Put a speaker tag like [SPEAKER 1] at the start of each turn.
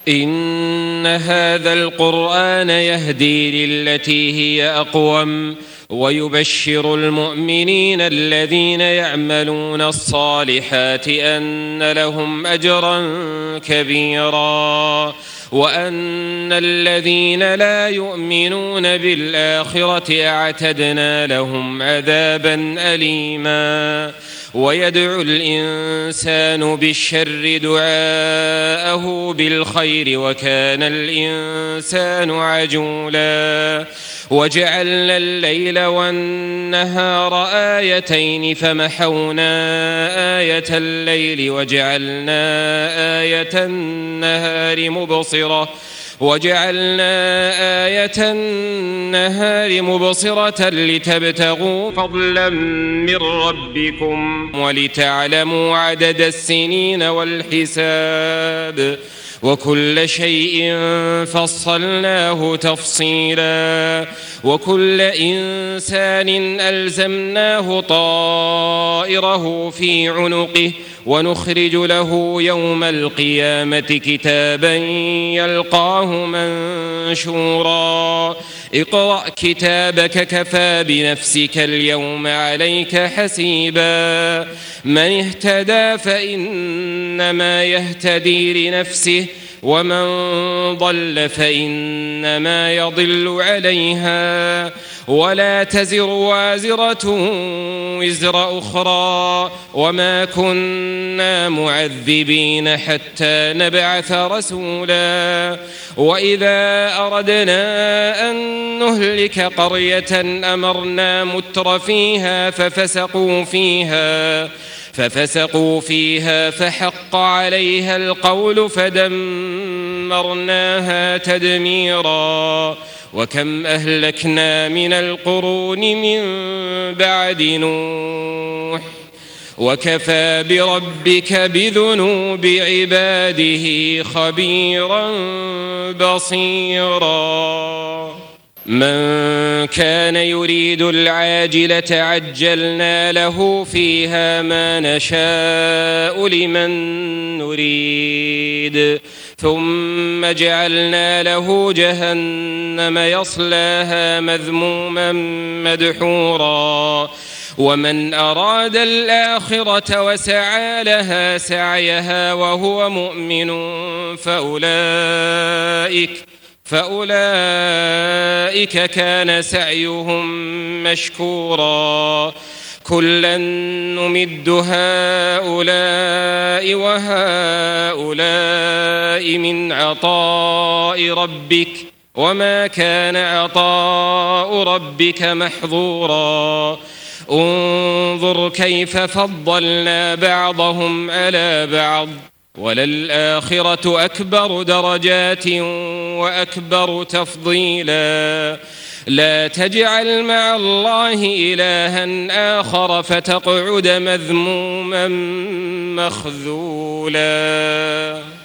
[SPEAKER 1] إن هذا القرآن يهدي للتي هي أقوم ويبشر المؤمنين الذين يعملون الصالحات أن لهم أجرا كبيرا وأن الذين لا يؤمنون بالآخرة أعتدنا لهم عذابا أليما. ويدعو الإنسان بالشر دعاءه بالخير وكان الإنسان عجولا. وجعلنا الليل والنهار آيتين فمحونا آية الليل وجعلنا آية النهار مبصرة لتبتغوا فضلا من ربكم ولتعلموا عدد السنين والحساب وكل شيء فصلناه تفصيلا. وكل إنسان ألزمناه طائره في عنقه ونخرج له يوم القيامة كتابا يلقاه منشورا. اقرأ كتابك كفى بنفسك اليوم عليك حسيبا. من اهتدى فإنما يهتدي لنفسه ومن ضل فإنما يضل عليها ولا تزر وازرة وزر أخرى وما كنا معذبين حتى نبعث رسولا. وإذا أردنا أن نهلك قرية أمرنا متر فيها ففسقوا فيها فحق عليها القول فدمرناها تدميرا. وكم أهلكنا من القرون من بعد نوح وكفى بربك بذنوب عباده خبيرا بصيرا. من كان يريد العاجلة عجلنا له فيها ما نشاء لمن نريد ثم جعلنا له جهنم يصلاها مذموما مدحورا. ومن أراد الآخرة وسعى لها سعيها وهو مؤمن فأولئك كان سعيهم مشكورا. كلا نمد هؤلاء وهؤلاء من عطاء ربك وما كان عطاء ربك محظورا. انظر كيف فضلنا بعضهم على بعض وللآخرة أكبر درجات وأكبر تفضيلا. لا تجعل مع الله إلها آخر فتقعد مذموما مخذولا.